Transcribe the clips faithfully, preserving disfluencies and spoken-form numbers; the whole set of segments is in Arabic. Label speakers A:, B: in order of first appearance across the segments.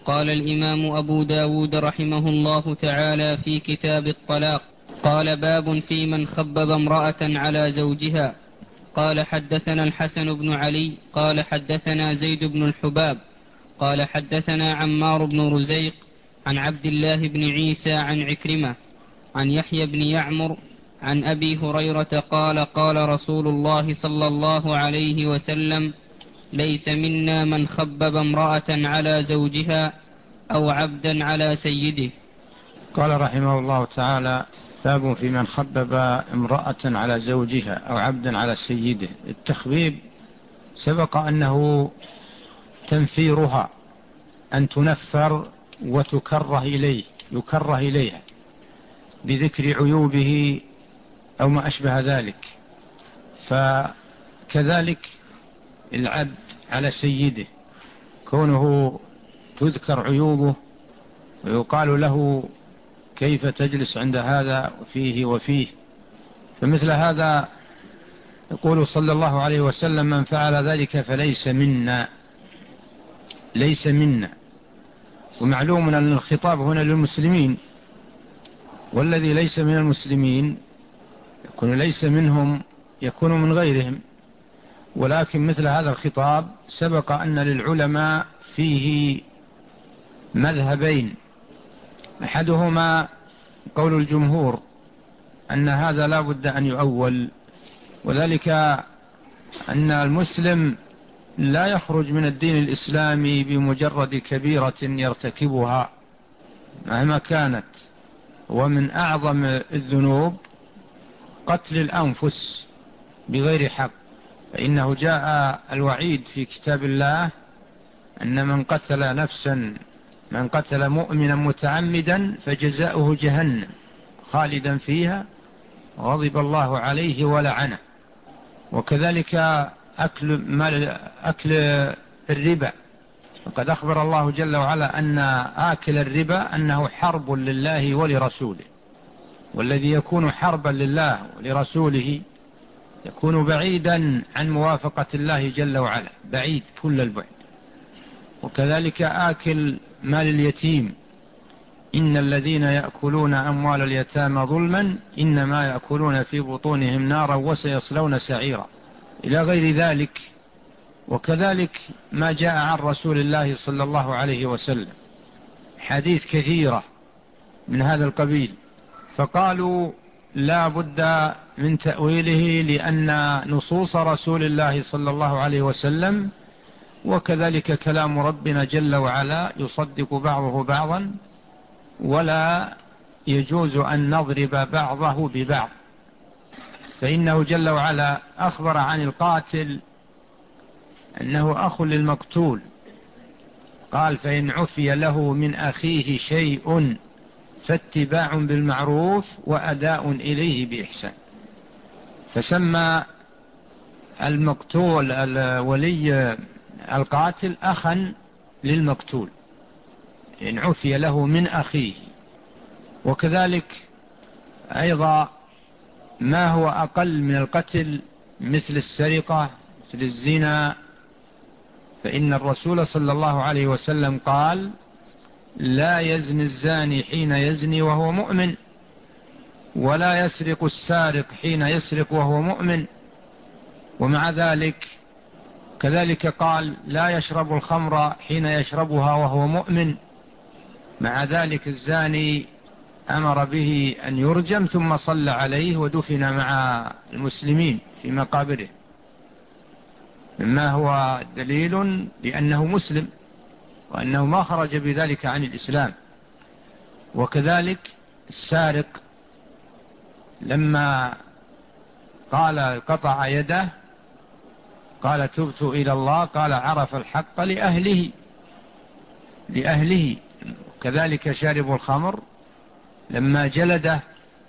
A: قال الإمام أبو داود رحمه الله تعالى في كتاب الطلاق: قال: باب في من خبب امرأة على زوجها. قال: حدثنا الحسن بن علي قال حدثنا زيد بن الحباب قال حدثنا عمار بن رزيق عن عبد الله بن عيسى عن عكرمة عن يحيى بن يعمر عن أبي هريرة قال: قال رسول الله صلى الله عليه وسلم: ليس منا من خبب امرأة على زوجها أو عبدا على سيده.
B: قال رحمه الله تعالى: باب في من خبب امرأة على زوجها أو عبدا على سيده. التخبيب سبق أنه تنفيرها، أن تنفر وتكره إليه يكره إليها بذكر عيوبه أو ما أشبه ذلك. فكذلك العبد على سيده، كونه تذكر عيوبه ويقال له: كيف تجلس عند هذا وفيه وفيه. فمثل هذا يقول صلى الله عليه وسلم: من فعل ذلك فليس منا، ليس منا. ومعلوم أن الخطاب هنا للمسلمين، والذي ليس من المسلمين يكون ليس منهم، يكون من غيرهم. ولكن مثل هذا الخطاب سبق أن للعلماء فيه مذهبين: أحدهما قول الجمهور أن هذا لا بد أن يؤول، وذلك أن المسلم لا يخرج من الدين الإسلامي بمجرد كبيرة يرتكبها مهما كانت. ومن أعظم الذنوب قتل الأنفس بغير حق، فإنه جاء الوعيد في كتاب الله أن من قتل نفسا من قتل مؤمنا متعمدا فجزاؤه جهنم خالدا فيها غضب الله عليه ولعنه. وكذلك أكل, مال أكل الربا، وقد أخبر الله جل وعلا أن آكل الربا أنه حرب لله ولرسوله، والذي يكون حربا لله ولرسوله يكون بعيدا عن موافقة الله جل وعلا، بعيد كل البعد. وكذلك آكل مال اليتيم: إن الذين يأكلون أموال اليتامى ظلما إنما يأكلون في بطونهم نارا وسيصلون سعيرا، إلى غير ذلك. وكذلك ما جاء عن رسول الله صلى الله عليه وسلم حديث كثيرة من هذا القبيل، فقالوا لا بد من تأويله، لأن نصوص رسول الله صلى الله عليه وسلم وكذلك كلام ربنا جل وعلا يصدق بعضه بعضا، ولا يجوز أن نضرب بعضه ببعض. فإنه جل وعلا أخبر عن القاتل أنه أخ للمقتول، قال: فإن عفي له من أخيه شيء فاتباع بالمعروف وأداء إليه بإحسان. فسمى المقتول ولي القاتل أخا للمقتول إن عفي له من أخيه. وكذلك أيضا ما هو أقل من القتل مثل السرقة، مثل الزنا، فإن الرسول صلى الله عليه وسلم قال: لا يزني الزاني حين يزني وهو مؤمن، ولا يسرق السارق حين يسرق وهو مؤمن. ومع ذلك كذلك قال: لا يشرب الخمر حين يشربها وهو مؤمن. مع ذلك الزاني أمر به أن يرجم ثم صلى عليه ودفن مع المسلمين في مقابره، مما هو دليل لأنه مسلم وأنه ما خرج بذلك عن الإسلام. وكذلك السارق لما قال قطع يده قال: تبت إلى الله، قال: عرف الحق لأهله لأهله. كذلك شارب الخمر لما جلده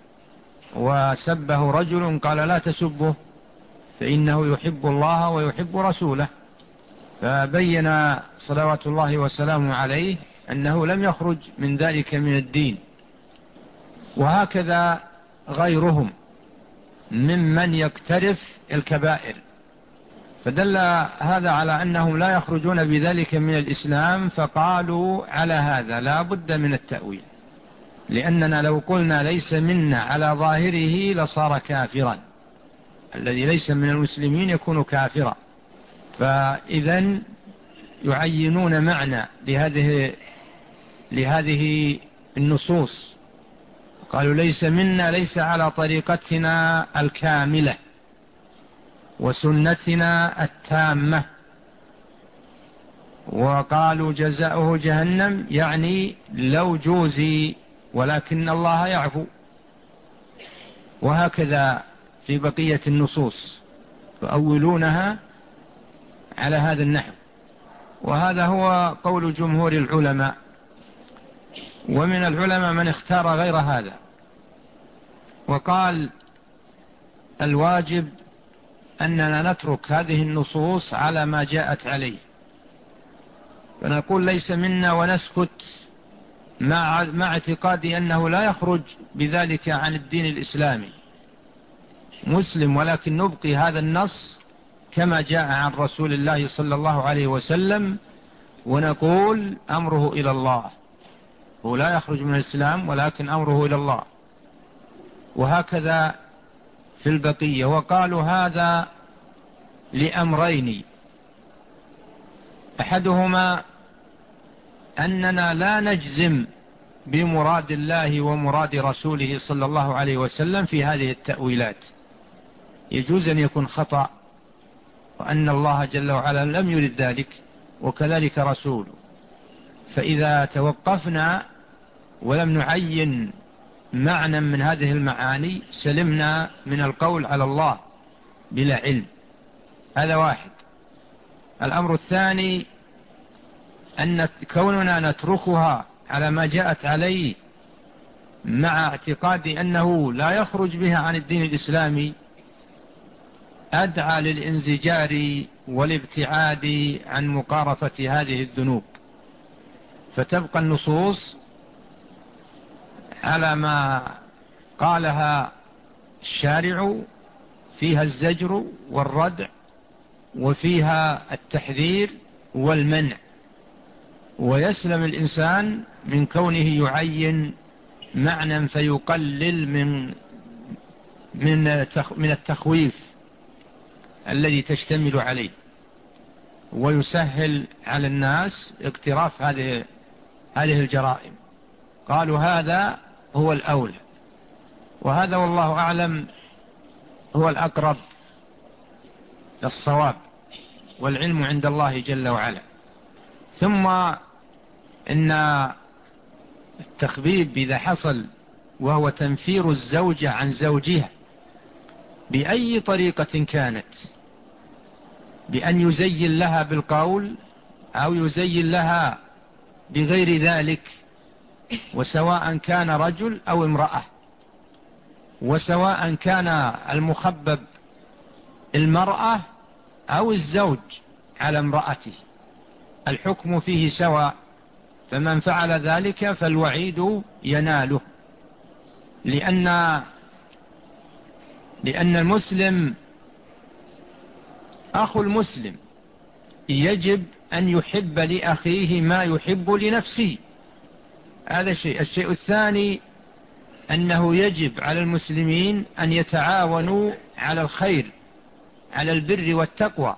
B: وسبه رجل قال: لا تسبه فإنه يحب الله ويحب رسوله. فبين صلوات الله وسلامه عليه أنه لم يخرج من ذلك من الدين. وهكذا غيرهم ممن يقترف الكبائر، فدل هذا على أنهم لا يخرجون بذلك من الإسلام، فقالوا على هذا لا بد من التأويل، لأننا لو قلنا ليس منا على ظاهره لصار كافرا، الذي ليس من المسلمين يكون كافرا. فإذن يعينون معنى لهذه لهذه النصوص، قالوا ليس منا، ليس على طريقتنا الكاملة وسنتنا التامة. وقالوا جزاؤه جهنم، يعني لو جوزي، ولكن الله يعفو. وهكذا في بقية النصوص يؤولونها على هذا النحو، وهذا هو قول جمهور العلماء. ومن العلماء من اختار غير هذا وقال الواجب أننا نترك هذه النصوص على ما جاءت عليه، فنقول ليس منا ونسكت مع, مع اعتقادي أنه لا يخرج بذلك عن الدين الإسلامي مسلم، ولكن نبقي هذا النص كما جاء عن رسول الله صلى الله عليه وسلم، ونقول أمره إلى الله، هو لا يخرج من الإسلام ولكن أمره إلى الله. وهكذا في البقية. وقالوا هذا لأمرين: أحدهما أننا لا نجزم بمراد الله ومراد رسوله صلى الله عليه وسلم في هذه التأويلات، يجوز أن يكون خطأ، وأن الله جل وعلا لم يرد ذلك وكذلك رسوله، فإذا توقفنا ولم نعين معنى من هذه المعاني سلمنا من القول على الله بلا علم. هذا واحد. الأمر الثاني أن كوننا نتركها على ما جاءت عليه مع اعتقاد أنه لا يخرج بها عن الدين الإسلامي أدعى للانزجار والابتعاد عن مقارفة هذه الذنوب، فتبقى النصوص على ما قالها الشارع، فيها الزجر والردع وفيها التحذير والمنع، ويسلم الإنسان من كونه يعين معنى فيقلل من من من التخويف الذي تشتمل عليه، ويسهل على الناس اقتراف هذه هذه الجرائم. قالوا هذا هو الأولى، وهذا والله أعلم هو الأقرب للصواب، والعلم عند الله جل وعلا. ثم إن التخبيب إذا حصل وهو تنفير الزوجة عن زوجها بأي طريقة كانت، بأن يزين لها بالقول أو يزين لها بغير ذلك، وسواء كان رجل أو امرأة، وسواء كان المخبب المرأة أو الزوج على امرأته، الحكم فيه سواء، فمن فعل ذلك فالوعيد يناله، لأن لأن المسلم أخو المسلم يجب أن يحب لأخيه ما يحب لنفسه. هذا الشيء. الشيء الثاني أنه يجب على المسلمين أن يتعاونوا على الخير، على البر والتقوى،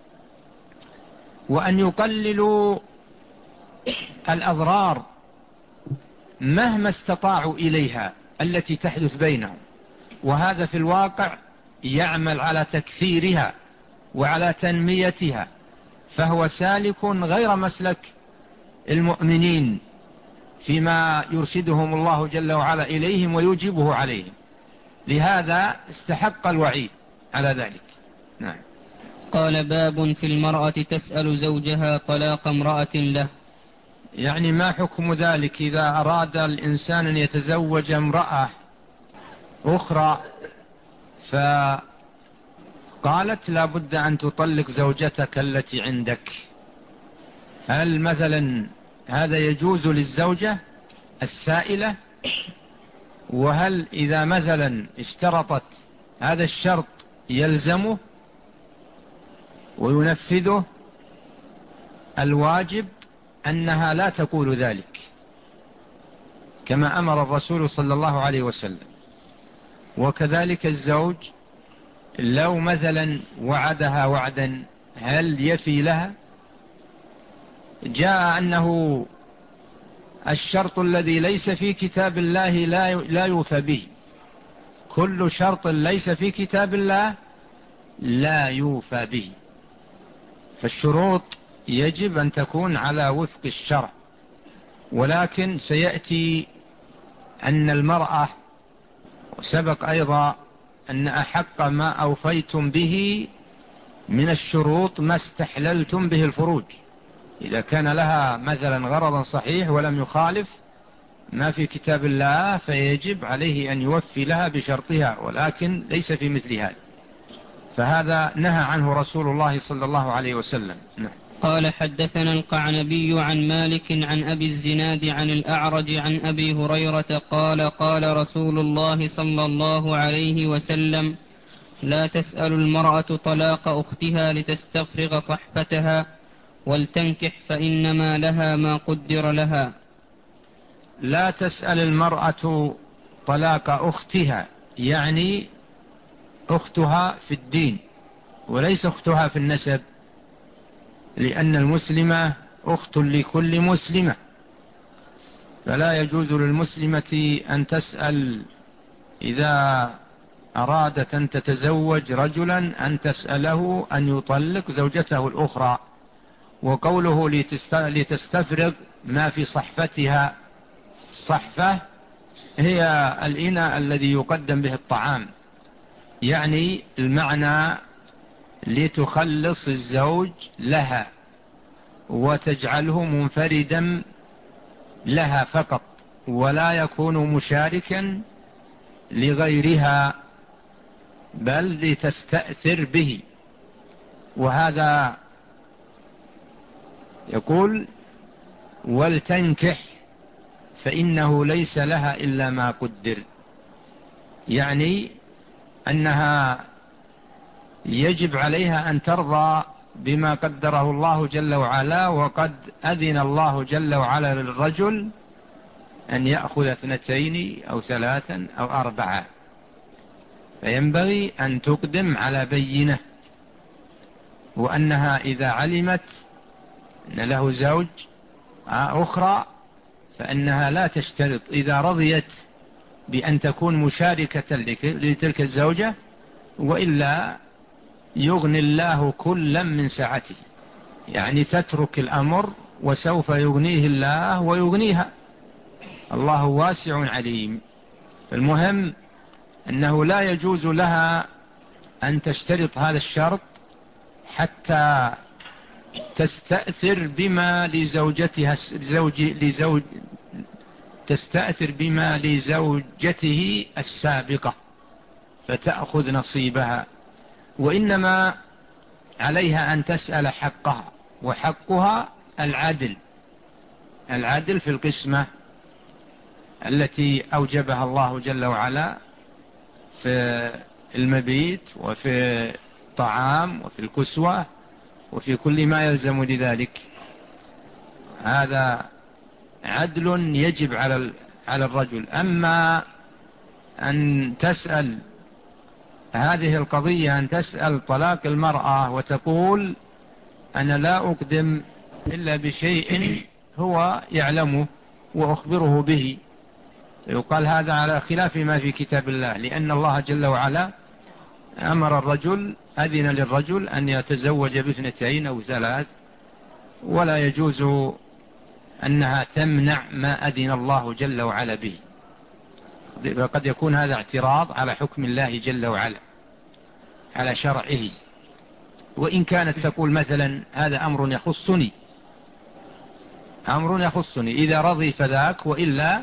B: وأن يقللوا الأضرار مهما استطاعوا إليها التي تحدث بينهم، وهذا في الواقع يعمل على تكثيرها وعلى تنميتها، فهو سالك غير مسلك المؤمنين فيما يرشدهم الله جل وعلا إليهم ويوجبه عليهم، لهذا استحق الوعيد على ذلك. نعم.
A: قال باب في المرأة تسأل زوجها طلاق امرأة له،
B: يعني ما حكم ذلك إذا أراد الإنسان أن يتزوج امرأة أخرى فقالت لا بد أن تطلق زوجتك التي عندك، هل مثلا هذا يجوز للزوجة السائلة؟ وهل إذا مثلا اشترطت هذا الشرط يلزمه؟ وينفذه، الواجب أنها لا تقول ذلك كما أمر الرسول صلى الله عليه وسلم. وكذلك الزوج لو مثلا وعدها وعدا هل يفي لها؟ جاء أنه الشرط الذي ليس في كتاب الله لا يوفى به، كل شرط ليس في كتاب الله لا يوفى به. فالشروط يجب أن تكون على وفق الشرع. ولكن سيأتي أن المرأة، وسبق أيضا أن أحق ما أوفيتم به من الشروط ما استحللتم به الفروج، إذا كان لها مثلا غرضا صحيح ولم يخالف ما في كتاب الله فيجب عليه أن يوفي لها بشرطها، ولكن ليس في مثل هذا، فهذا نهى عنه رسول الله صلى الله عليه وسلم. نعم.
A: قال حدثنا القعنبي عن مالك عن أبي الزناد عن الأعرج عن أبي هريرة قال قال رسول الله صلى الله عليه وسلم: لا تسأل المرأة طلاق أختها لتستفرغ صحفتها، ولتنكح فإنما لها ما قدر لها.
B: لا تسأل المرأة طلاق أختها، يعني أختها في الدين وليس أختها في النسب، لأن المسلمة أخت لكل مسلمة، فلا يجوز للمسلمة أن تسأل إذا أرادت أن تتزوج رجلا أن تسأله أن يطلق زوجته الأخرى. وقوله لتستفرغ ما في صحفتها، الصحفة هي الإناء الذي يقدم به الطعام، يعني المعنى لتخلص الزوج لها وتجعله منفردا لها فقط، ولا يكون مشاركا لغيرها، بل لتستأثر به. وهذا يقول: ولتنكح فإنه ليس لها إلا ما قدر، يعني أنها يجب عليها أن ترضى بما قدره الله جل وعلا، وقد أذن الله جل وعلا للرجل أن يأخذ اثنتين أو ثلاثا أو أربعة، فينبغي أن تقدم على بينة، وأنها إذا علمت أن له زوج أخرى فإنها لا تشترط، إذا رضيت بأن تكون مشاركة لتلك الزوجة، وإلا يغني الله كلا من سعته، يعني تترك الأمر وسوف يغنيه الله ويغنيها، الله واسع عليم. المهم أنه لا يجوز لها أن تشترط هذا الشرط حتى تستأثر بما لزوجتها زوج لزوج تستأثر بما لزوجته السابقة فتأخذ نصيبها، وإنما عليها أن تسأل حقها، وحقها العدل، العدل في القسمة التي أوجبها الله جل وعلا في المبيت وفي الطعام وفي الكسوة وفي كل ما يلزم لذلك. هذا عدل يجب على على الرجل. أما أن تسأل هذه القضية، أن تسأل طلاق المرأة وتقول أنا لا أقدم إلا بشيء هو يعلمه وأخبره به، يقال هذا على خلاف ما في كتاب الله، لأن الله جل وعلا أمر الرجل، أذن للرجل أن يتزوج باثنتين أو ثلاث، ولا يجوز أنها تمنع ما أذن الله جل وعلا به، فقد يكون هذا اعتراض على حكم الله جل وعلا، على شرعه. وإن كانت تقول مثلا هذا أمر يخصني، أمر يخصني، إذا رضي فذاك، وإلا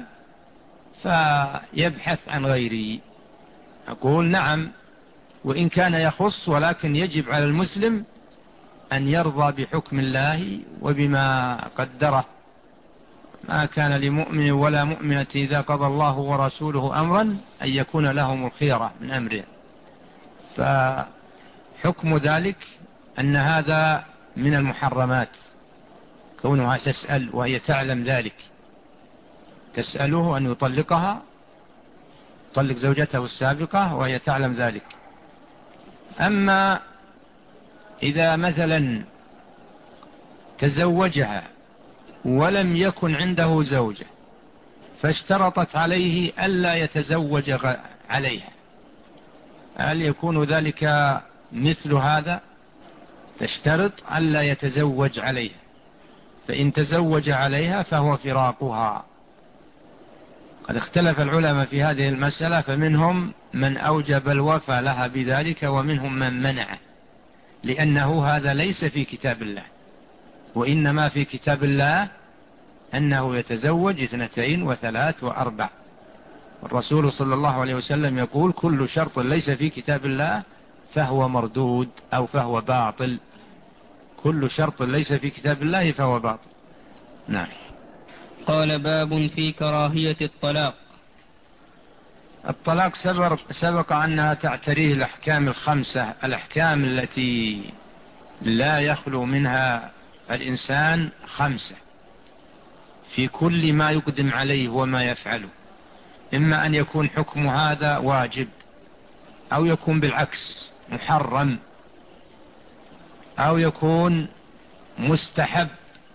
B: فيبحث عن غيري. أقول نعم، وإن كان يخص، ولكن يجب على المسلم أن يرضى بحكم الله وبما قدره. ما كان لمؤمن ولا مؤمنة إذا قضى الله ورسوله أمرا أن يكون لهم الخيرة من أمره، فحكم ذلك أن هذا من المحرمات، كونها تسأل وهي تعلم ذلك، تسأله أن يطلقها، يطلق زوجته السابقة وهي تعلم ذلك. أما إذا مثلا تزوجها ولم يكن عنده زوجة فاشترطت عليه ألا يتزوج عليها، هل يكون ذلك مثل هذا؟ تشترط ألا يتزوج عليها، فإن تزوج عليها فهو فراقها. قد اختلف العلماء في هذه المسألة، فمنهم من أوجب الوفاء لها بذلك ومنهم من منعه، لأنه هذا ليس في كتاب الله، وإنما في كتاب الله أنه يتزوج اثنتين وثلاث وأربع. الرسول صلى الله عليه وسلم يقول: كل شرط ليس في كتاب الله فهو مردود أو فهو باطل. كل شرط ليس في كتاب الله فهو باطل. نعم.
A: قال: باب في كراهية الطلاق.
B: الطلاق سبق, سبق أنها تعتريه الأحكام الخمسة، الأحكام التي لا يخلو منها الإنسان خمسة في كل ما يقدم عليه وما يفعله، إما أن يكون حكم هذا واجب، أو يكون بالعكس محرم، أو يكون مستحب،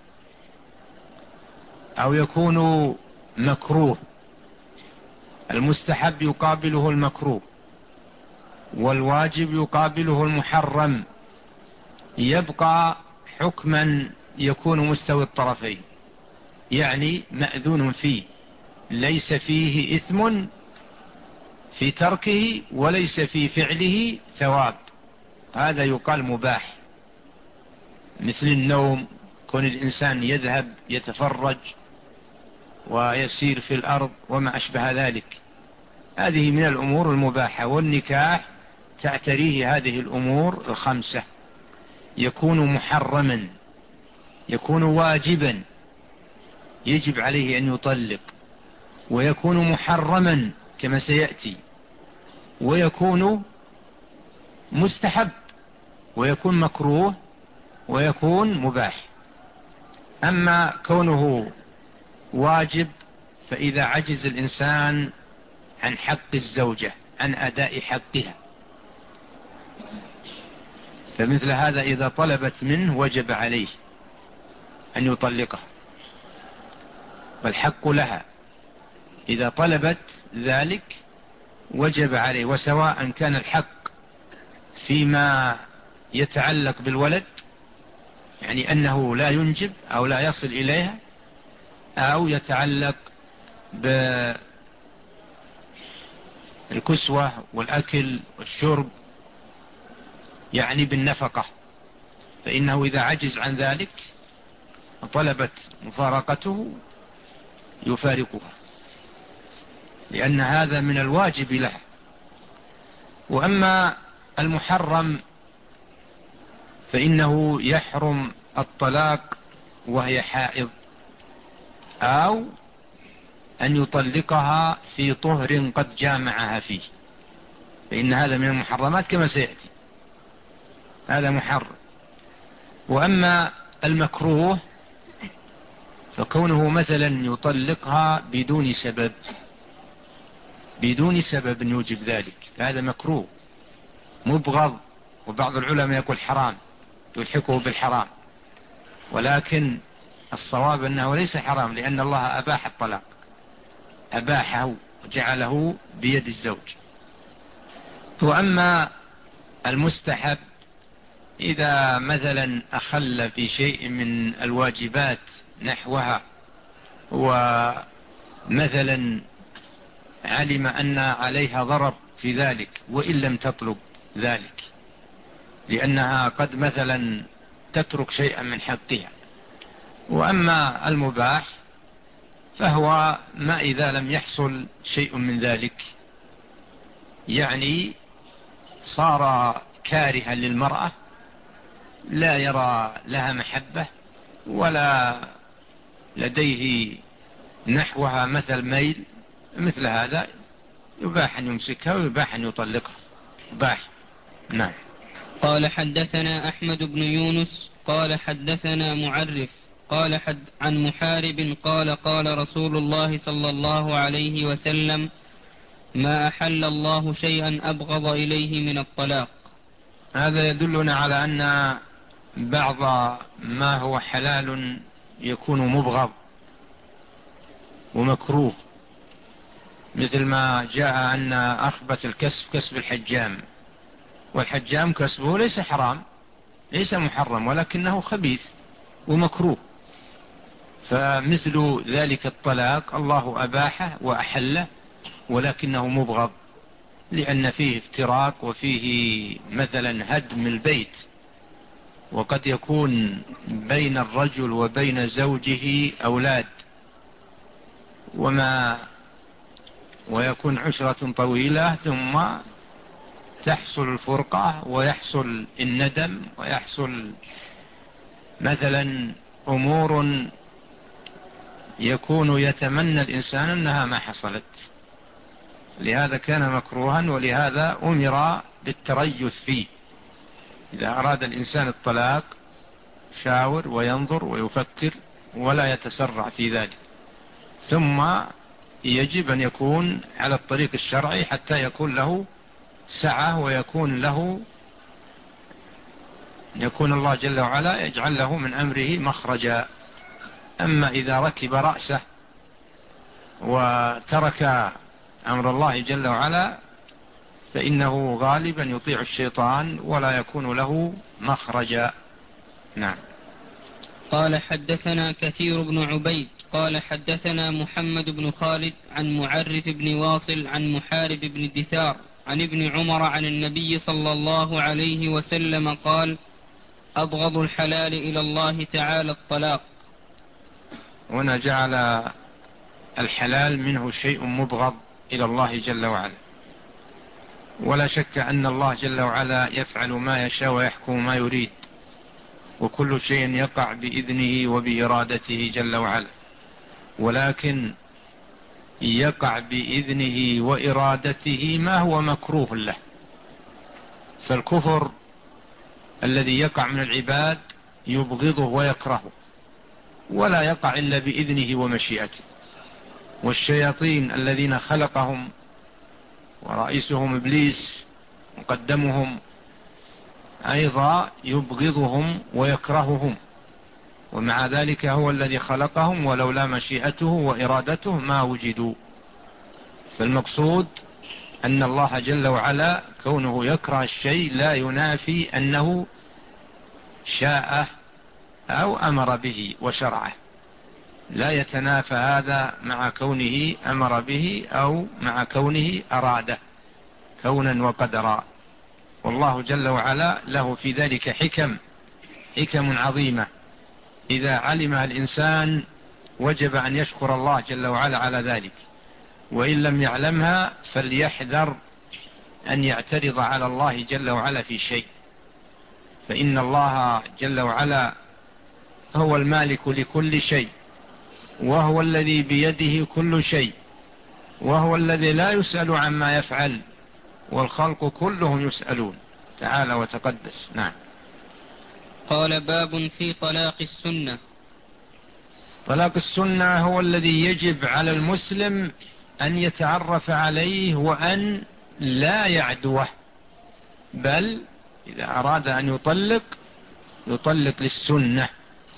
B: أو يكون مكروه. المستحب يقابله المكروه، والواجب يقابله المحرم، يبقى حكما يكون مستوي الطرفين، يعني مأذون فيه، ليس فيه إثم في تركه وليس في فعله ثواب، هذا يقال مباح. مثل النوم، كون الإنسان يذهب يتفرج ويسير في الأرض وما أشبه ذلك، هذه من الأمور المباحة. والنكاح تعتريه هذه الأمور الخمسة، يكون محرما، يكون واجبا يجب عليه أن يطلق، ويكون محرما كما سيأتي، ويكون مستحب، ويكون مكروه، ويكون مباح. أما كونه واجب فإذا عجز الإنسان عن حق الزوجة، عن أداء حقها، فمثل هذا إذا طلبت منه وجب عليه أن يطلقها، فالحق لها إذا طلبت ذلك وجب عليه، وسواء كان الحق فيما يتعلق بالولد، يعني أنه لا ينجب أو لا يصل إليها، أو يتعلق بالكسوة والأكل والشرب، يعني بالنفقة، فإنه إذا عجز عن ذلك وطلبت مفارقته يفارقها، لأن هذا من الواجب لها. وأما المحرم فإنه يحرم الطلاق وهي حائض، أو أن يطلقها في طهر قد جامعها فيه، فإن هذا من المحرمات كما سيأتي، هذا محرم. وأما المكروه فكونه مثلا يطلقها بدون سبب، بدون سبب يوجب ذلك، فهذا مكروه مبغض، وبعض العلماء يقول حرام، يلحقه بالحرام، ولكن الصواب أنه ليس حرام، لأن الله أباح الطلاق، أباحه وجعله بيد الزوج. وأما المستحب إذا مثلا أخل في شيء من الواجبات نحوها، ومثلا علم أن عليها ضرر في ذلك وإن لم تطلب ذلك، لأنها قد مثلا تترك شيئا من حقها. وأما المباح فهو ما إذا لم يحصل شيء من ذلك، يعني صار كارها للمرأة، لا يرى لها محبة ولا لديه نحوها مثل ميل، مثل هذا يباح أن يمسكها ويباح أن يطلقها، يباح. نعم.
A: قال حدثنا أحمد بن يونس قال حدثنا معرف قال حد عن محارب قال قال رسول الله صلى الله عليه وسلم: ما أحل الله شيئا أبغض إليه من الطلاق.
B: هذا يدلنا على أن بعض ما هو حلال يكون مبغض ومكروه، مثل ما جاء أن أخبث الكسب كسب الحجام، والحجام كسبه ليس حرام ليس محرم ولكنه خبيث ومكروه. فمثل ذلك الطلاق الله أباحه وأحله ولكنه مبغض، لأن فيه افتراق وفيه مثلا هدم البيت، وقد يكون بين الرجل وبين زوجه أولاد وما ويكون عشرة طويلة، ثم تحصل الفرقة ويحصل الندم ويحصل مثلا أمور يكون يتمنى الإنسان أنها ما حصلت. لهذا كان مكروها، ولهذا أمر بالتريث فيه. إذا أراد الإنسان الطلاق شاور وينظر ويفكر ولا يتسرع في ذلك، ثم يجب أن يكون على الطريق الشرعي حتى يكون له سعة ويكون له يكون الله جل وعلا يجعل له من أمره مخرجا. أما إذا ركب رأسه وترك أمر الله جل وعلا فإنه غالبا يطيع الشيطان ولا يكون له مخرجا. نعم.
A: قال حدثنا كثير بن عبيد قال حدثنا محمد بن خالد عن معرف بن واصل عن محارب بن دثار عن ابن عمر عن النبي صلى الله عليه وسلم قال: أبغض الحلال إلى الله تعالى الطلاق.
B: هنا جعل الحلال منه شيء مبغض إلى الله جل وعلا، ولا شك أن الله جل وعلا يفعل ما يشاء ويحكم ما يريد، وكل شيء يقع بإذنه وبإرادته جل وعلا، ولكن يقع بإذنه وإرادته ما هو مكروه له. فالكفر الذي يقع من العباد يبغضه ويكرهه، ولا يقع إلا بإذنه ومشيئته. والشياطين الذين خلقهم ورئيسهم إبليس مقدمهم أيضا يبغضهم ويكرههم، ومع ذلك هو الذي خلقهم، ولولا مشيئته وإرادته ما وجدوا. فالمقصود أن الله جل وعلا كونه يكره الشيء لا ينافي أنه شاء أو أمر به وشرعه، لا يتنافى هذا مع كونه أمر به أو مع كونه أراده كونا وقدرا. والله جل وعلا له في ذلك حكم حكم عظيمة، إذا علمها الإنسان وجب أن يشكر الله جل وعلا على ذلك، وإن لم يعلمها فليحذر أن يعترض على الله جل وعلا في شيء، فإن الله جل وعلا هو المالك لكل شيء، وهو الذي بيده كل شيء، وهو الذي لا يسأل عما يفعل، والخلق كلهم يسألون تعالى وتقدس. نعم.
A: قال: باب في طلاق السنة.
B: طلاق السنة هو الذي يجب على المسلم أن يتعرف عليه وأن لا يعدوه، بل إذا أراد أن يطلق يطلق للسنة،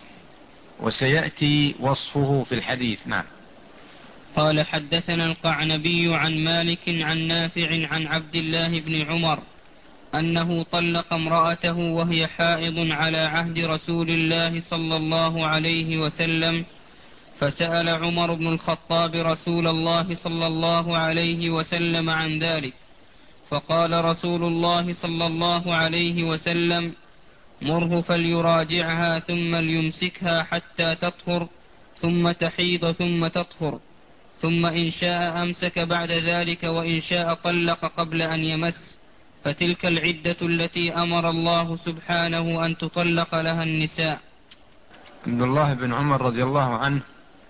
B: وسيأتي وصفه في الحديث. نعم.
A: قال حدثنا القعنبي عن مالك عن نافع عن عبد الله بن عمر أنه طلق امرأته وهي حائض على عهد رسول الله صلى الله عليه وسلم، فسأل عمر بن الخطاب رسول الله صلى الله عليه وسلم عن ذلك، فقال رسول الله صلى الله عليه وسلم: مره فليراجعها ثم ليمسكها حتى تطهر ثم تحيض ثم تطهر، ثم إن شاء أمسك بعد ذلك وإن شاء طلق قبل أن يمس، فتلك العدة التي أمر الله سبحانه أن تطلق لها النساء.
B: عبد الله بن عمر رضي الله عنه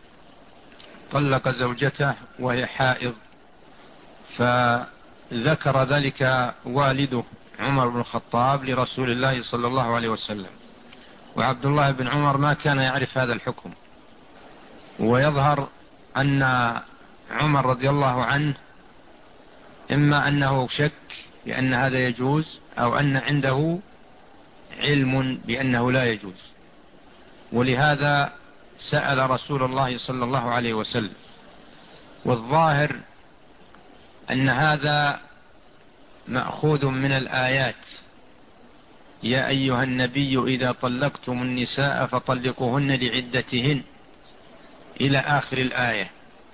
B: طلق زوجته وهي حائض، فذكر ذلك والده عمر بن الخطاب لرسول الله صلى الله عليه وسلم، وعبد الله بن عمر ما كان يعرف هذا الحكم. ويظهر أن عمر رضي الله عنه إما أنه شك بأن هذا يجوز، أو أن عنده علم بأنه لا يجوز، ولهذا سأل رسول الله صلى الله عليه وسلم. والظاهر أن هذا مأخوذ من الآيات: يا أيها النبي إذا طلقتم النساء فطلقوهن لعدتهن إلى آخر الآية.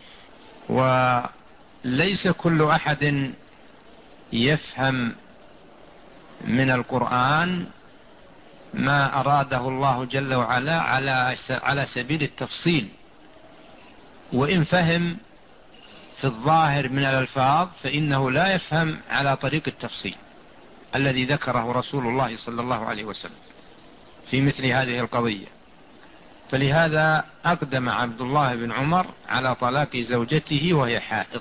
B: وليس كل أحد يفهم من القرآن ما أراده الله جل وعلا على سبيل التفصيل، وإن فهم في الظاهر من الألفاظ فإنه لا يفهم على طريق التفصيل الذي ذكره رسول الله صلى الله عليه وسلم في مثل هذه القضية. فلهذا أقدم عبد الله بن عمر على طلاق زوجته وهي حائض.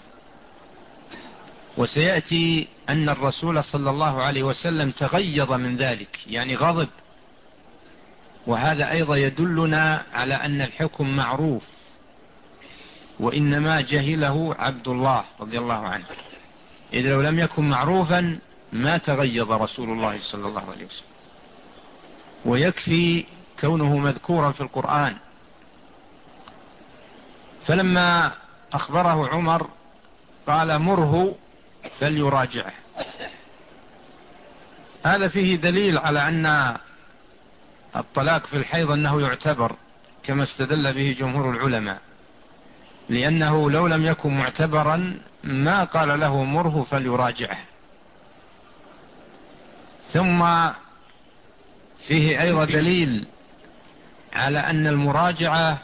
B: وسيأتي أن الرسول صلى الله عليه وسلم تغيظ من ذلك، يعني غضب، وهذا أيضا يدلنا على أن الحكم معروف، وإنما جهله عبد الله رضي الله عنه. إذا لو لم يكن معروفا ما تغيظ رسول الله صلى الله عليه وسلم، ويكفي كونه مذكورا في القرآن. فلما أخبره عمر قال: مره فليراجعه. هذا فيه دليل على أن الطلاق في الحيض أنه يعتبر، كما استدل به جمهور العلماء، لأنه لو لم يكن معتبرا ما قال له مره فليراجعه. ثم فيه أيضا دليل على أن المراجعة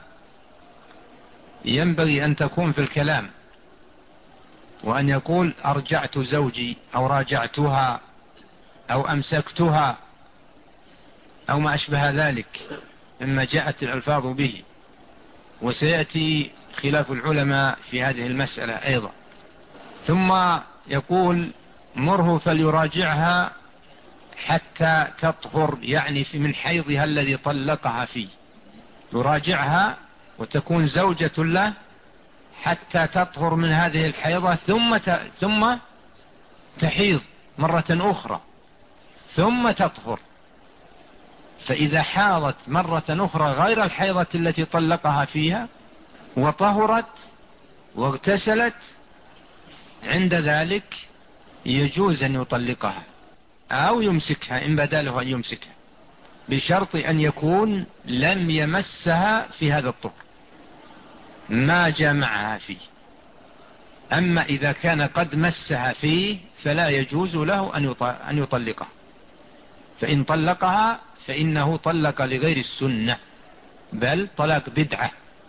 B: ينبغي أن تكون في الكلام، وأن يقول: أرجعت زوجي، أو راجعتها، أو أمسكتها، أو ما أشبه ذلك مما جاءت الألفاظ به. وسيأتي خلاف العلماء في هذه المسألة أيضا. ثم يقول: مره فليراجعها حتى تطهر، يعني في من حيضها الذي طلقها فيه، يراجعها وتكون زوجة له حتى تطهر من هذه الحيضة، ثم ثم تحيض مرة أخرى ثم تطهر. فإذا حاضت مرة أخرى غير الحيضة التي طلقها فيها وطهرت واغتسلت، عند ذلك يجوز أن يطلقها أو يمسكها إن بداله أن يمسكها، بشرط أن يكون لم يمسها في هذا الطهر، ما جامعها فيه. أما إذا كان قد مسها فيه فلا يجوز له أن يطلقها، فإن طلقها فإنه طلق لغير السنة، بل طلاق بدعة.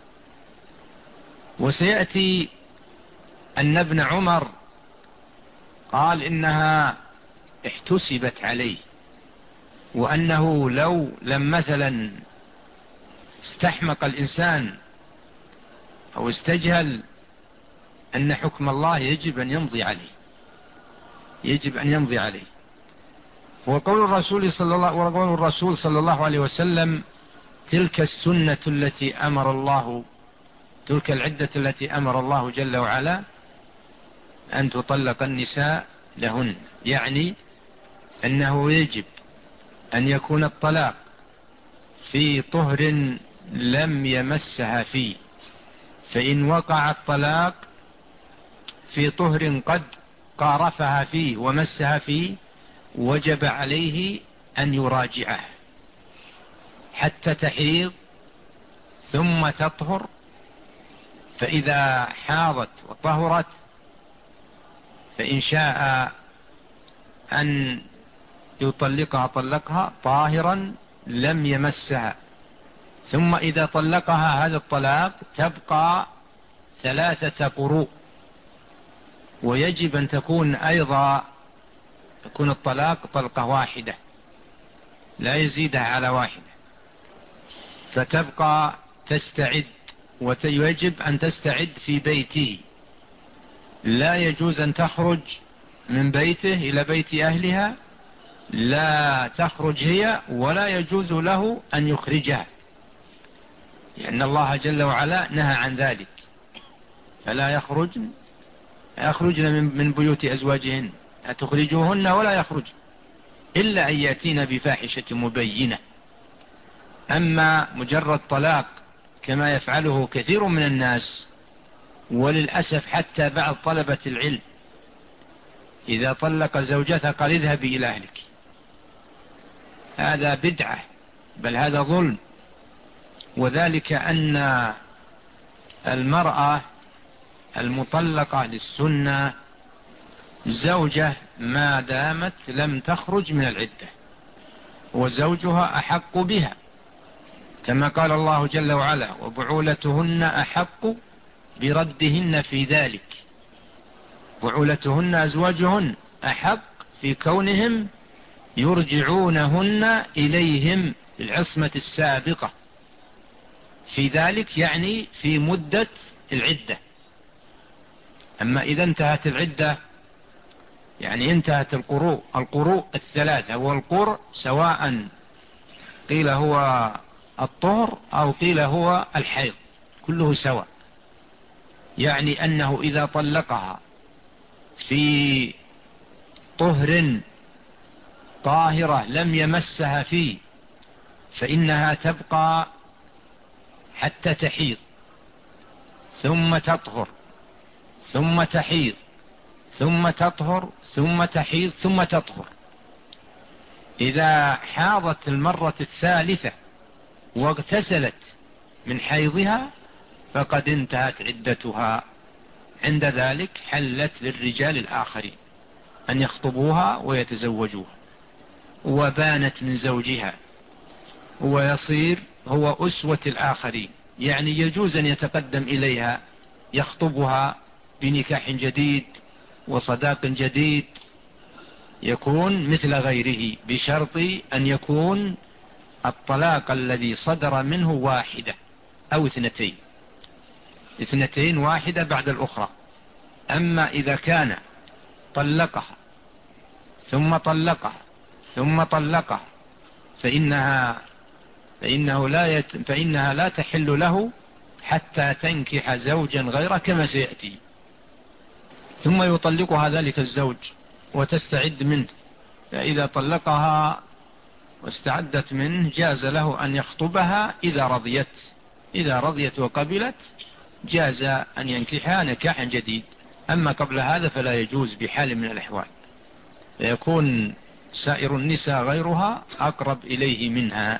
B: وسيأتي أن ابن عمر قال إنها احتسبت عليه، وأنه لو لم مثلا استحمق الإنسان أو استجهل أن حكم الله يجب أن يمضي عليه، يجب أن يمضي عليه. وقول الرسول صلى الله وقول الرسول صلى الله عليه وسلم: تلك السنة التي أمر الله، تلك العدة التي أمر الله جل وعلا أن تطلق النساء لهن، يعني أنه يجب أن يكون الطلاق في طهر لم يمسها فيه. فإن وقع الطلاق في طهر قد قارفها فيه ومسها فيه وجب عليه أن يراجعه حتى تحيض ثم تطهر. فإذا حاضت وطهرت فإن شاء أن يطلقها طلقها طاهرا لم يمسها. ثم إذا طلقها هذا الطلاق تبقى ثلاثة قروء، ويجب أن تكون أيضا يكون الطلاق طلقة واحدة لا يزيدها على واحدة، فتبقى تستعد، ويجب أن تستعد في بيته، لا يجوز أن تخرج من بيته إلى بيت أهلها لا تخرج هي ولا يجوز له أن يخرجها، لأن الله جل وعلا نهى عن ذلك، فلا يخرجن يخرجن من بيوت أزواجهن، لا تخرجوهن ولا يخرج إلا أن يأتين بفاحشة مبينة. أما مجرد طلاق كما يفعله كثير من الناس، وللأسف حتى بعض طلبة العلم، إذا طلق زوجته قال اذهبي إلى أهلك، هذا بدعة، بل هذا ظلم. وذلك أن المرأة المطلقة للسنة زوجة ما دامت لم تخرج من العدة، وزوجها أحق بها، كما قال الله جل وعلا وبعولتهن أحق بردهن في ذلك. بعولتهن أزواجهن أحق في كونهم يرجعونهن إليهم العصمة السابقة في ذلك، يعني في مدة العدة. أما إذا انتهت العدة، يعني انتهت القروء القروء الثلاثة، والقرء سواء قيل هو الطهر أو قيل هو الحيض، كله سواء، يعني أنه إذا طلقها في طهر طاهرة لم يمسها فيه فإنها تبقى حتى تحيض ثم تطهر ثم تحيض ثم تطهر ثم تحيض ثم تطهر. إذا حاضت المرة الثالثة واغتسلت من حيضها فقد انتهت عدتها، عند ذلك حلت للرجال الآخرين أن يخطبوها ويتزوجوها، وبانت من زوجها، ويصير هو أسوة الآخرين، يعني يجوز أن يتقدم إليها يخطبها بنكاح جديد وصداق جديد، يكون مثل غيره، بشرط أن يكون الطلاق الذي صدر منه واحدة أو اثنتين اثنتين واحدة بعد الأخرى. أما إذا كان طلقها ثم طلقها ثم طلقها فإنها فإنه لا يت فإنها لا تحل له حتى تنكح زوجا غيره كما سيأتي، ثم يطلقها ذلك الزوج وتستعد منه، فإذا طلقها واستعدت منه جاز له أن يخطبها إذا رضيت إذا رضيت وقبلت جاز أن ينكحها نكاحا جديد. أما قبل هذا فلا يجوز بحال من الأحوال، فيكون سائر النساء غيرها أقرب إليه منها.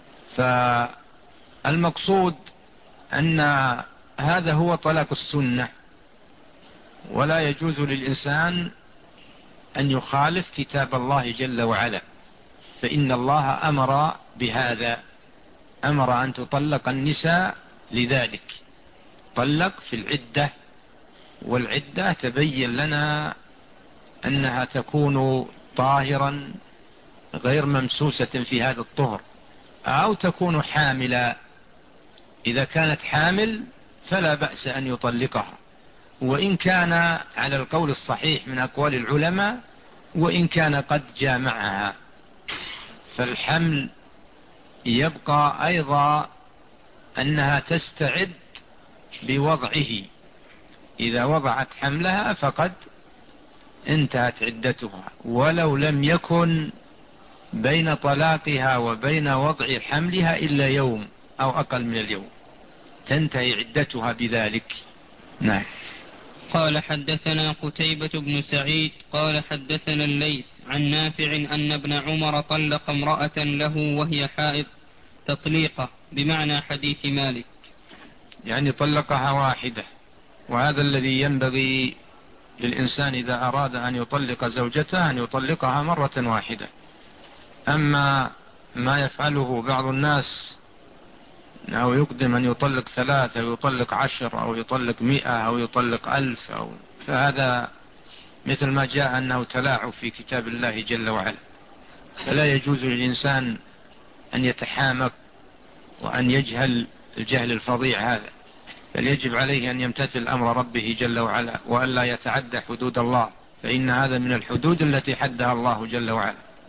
B: فالمقصود أن هذا هو طلاق السنة، ولا يجوز للإنسان أن يخالف كتاب الله جل وعلا، فإن الله أمر بهذا، أمر أن تطلق النساء لذلك، طلق في العدة، والعدة تبين لنا أنها تكون طاهرا غير ممسوسة في هذا الطهر، أو تكون حاملا. إذا كانت حامل فلا بأس أن يطلقها، وإن كان على القول الصحيح من أقوال العلماء وإن كان قد جامعها، فالحمل يبقى أيضا أنها تستعد بوضعه، إذا وضعت حملها فقد انتهت عدتها، ولو لم يكن بين طلاقها وبين وضع حملها إلا يوم أو أقل من اليوم تنتهي عدتها بذلك. نعم.
A: قال حدثنا قتيبة بن سعيد قال حدثنا الليث عن نافع أن ابن عمر طلق امرأة له وهي حائض تطليقه بمعنى حديث مالك،
B: يعني طلقها واحدة، وهذا الذي ينبغي للإنسان إذا أراد أن يطلق زوجته أن يطلقها مرة واحدة. أما ما يفعله بعض الناس أو يقدم أن يطلق ثلاثة أو يطلق عشر أو يطلق مئة أو يطلق ألف أو فهذا مثل ما جاء أنه تلاعب في كتاب الله جل وعلا، فلا يجوز للإنسان أن يتحامق وأن يجهل الجهل الفظيع هذا، بل يجب عليه أن يمتثل أمر ربه جل وعلا وأن لا يتعدى حدود الله، فإن هذا من الحدود التي حدها الله جل وعلا.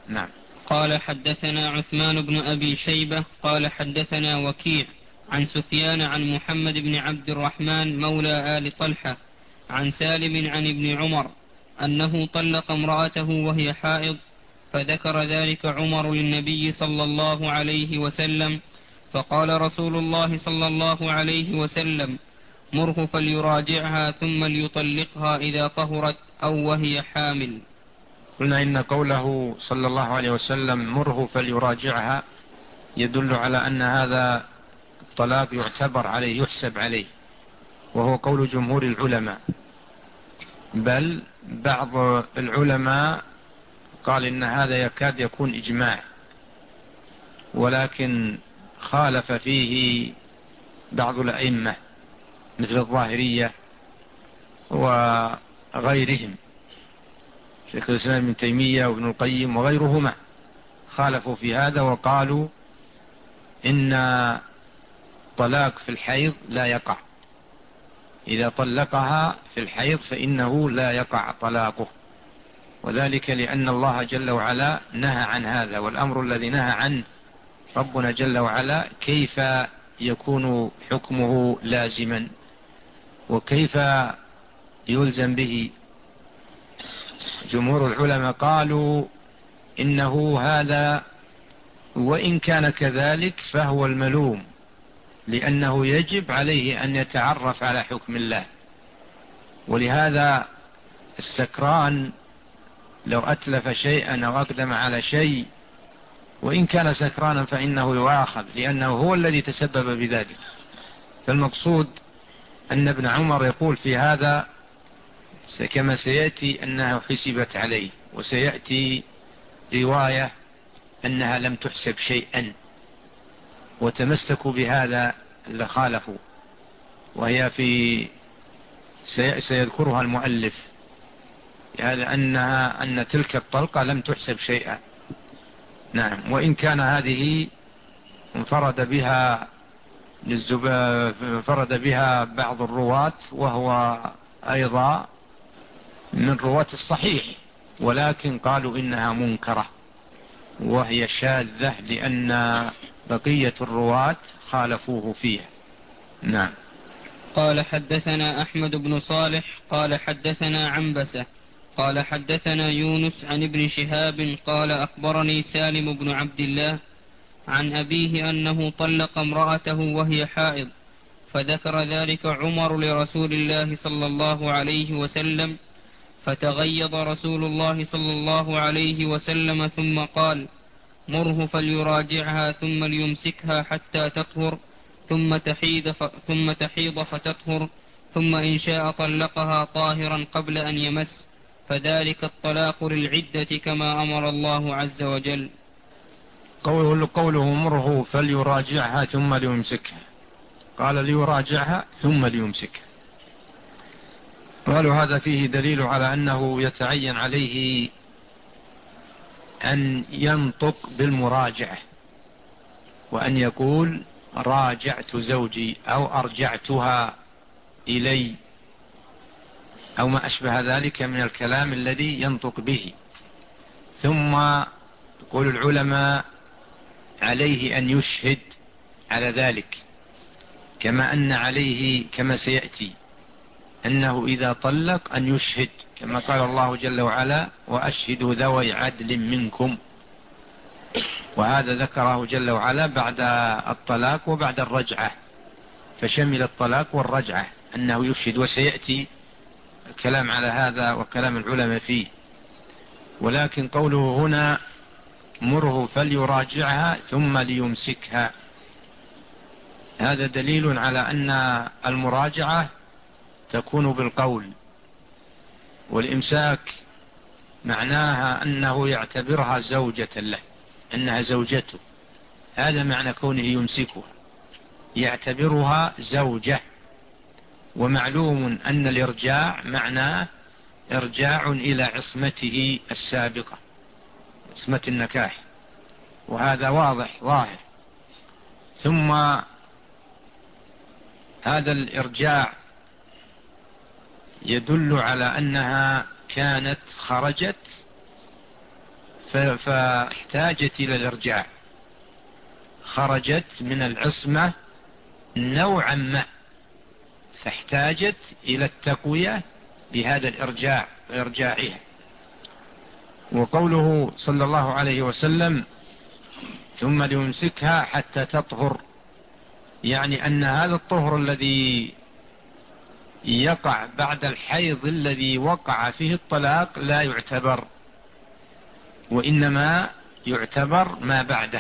B: نعم.
A: قال حدثنا عثمان بن أبي شيبة قال حدثنا وكيع عن سفيان عن محمد بن عبد الرحمن مولى آل طلحة عن سالم عن ابن عمر أنه طلق امرأته وهي حائض، فذكر ذلك عمر للنبي صلى الله عليه وسلم، فقال رسول الله صلى الله عليه وسلم: مره فليراجعها ثم ليطلقها إذا طهرت أو وهي حامل.
B: قلنا إن قوله صلى الله عليه وسلم مره فليراجعها يدل على أن هذا الطلاق يعتبر عليه، يحسب عليه، وهو قول جمهور العلماء، بل بعض العلماء قال إن هذا يكاد يكون إجماع، ولكن خالف فيه بعض الأئمة مثل الظاهرية وغيرهم، شيخ الإسلام ابن تيمية وابن القيم وغيرهما خالفوا في هذا وقالوا إن طلاق في الحيض لا يقع، إذا طلقها في الحيض فإنه لا يقع طلاقه، وذلك لأن الله جل وعلا نهى عن هذا، والأمر الذي نهى عنه ربنا جل وعلا كيف يكون حكمه لازما وكيف يلزم به؟ جمهور العلماء قالوا إنه هذا وإن كان كذلك فهو الملوم، لأنه يجب عليه أن يتعرف على حكم الله، ولهذا السكران لو أتلف شيئا أو أقدم على شيء وإن كان سكرانا فإنه يؤاخذ، لأنه هو الذي تسبب بذلك. فالمقصود أن ابن عمر يقول في هذا كما سيأتي أنها حسبت عليه، وسيأتي رواية أنها لم تحسب شيئا، وتمسكوا بهذا اللي خالفوا، وهي في سيذكرها المؤلف، هذا أنها أن تلك الطلقة لم تحسب شيئا. نعم، وإن كان هذه انفرد بها انفرد بها بعض الرواة، وهو أيضا من رواة الصحيح، ولكن قالوا إنها منكرة وهي شاذة لأن بقية الرواة خالفوه فيها. نعم.
A: قال حدثنا أحمد بن صالح قال حدثنا عنبسة قال حدثنا يونس عن ابن شهاب قال أخبرني سالم بن عبد الله عن أبيه أنه طلق امرأته وهي حائض، فذكر ذلك عمر لرسول الله صلى الله عليه وسلم، فتغيظ رسول الله صلى الله عليه وسلم ثم قال: مره فليراجعها ثم ليمسكها حتى تطهر ثم تحيض, ف... ثم تحيض فتطهر، ثم إن شاء طلقها طاهرا قبل أن يمس، فذلك الطلاق للعدة كما أمر الله عز وجل.
B: قوله, قوله مره فليراجعها ثم ليمسكها، قال ليراجعها ثم ليمسكها، قالوا هذا فيه دليل على أنه يتعين عليه أن ينطق بالمراجعة، وأن يقول راجعت زوجي أو أرجعتها إلي أو ما أشبه ذلك من الكلام الذي ينطق به. ثم يقول العلماء عليه أن يشهد على ذلك، كما أن عليه كما سيأتي أنه إذا طلق أن يشهد، كما قال الله جل وعلا: وأشهدوا ذوي عدل منكم، وهذا ذكره جل وعلا بعد الطلاق وبعد الرجعة، فشمل الطلاق والرجعة أنه يشهد، وسيأتي الكلام على هذا وكلام العلماء فيه. ولكن قوله هنا مره فليراجعها ثم ليمسكها، هذا دليل على أن المراجعة تكون بالقول، والإمساك معناها أنه يعتبرها زوجة له، أنها زوجته، هذا معنى كونه يمسكها، يعتبرها زوجة. ومعلوم أن الإرجاع معناه إرجاع إلى عصمته السابقة، عصمة النكاح، وهذا واضح ظاهر. ثم هذا الإرجاع يدل على أنها كانت خرجت فاحتاجت إلى الإرجاع، خرجت من العصمة نوعا ما، فاحتاجت إلى التقوية بهذا الإرجاع وإرجاعها. وقوله صلى الله عليه وسلم ثم ليمسكها حتى تطهر، يعني أن هذا الطهر الذي يقع بعد الحيض الذي وقع فيه الطلاق لا يعتبر، وإنما يعتبر ما بعده،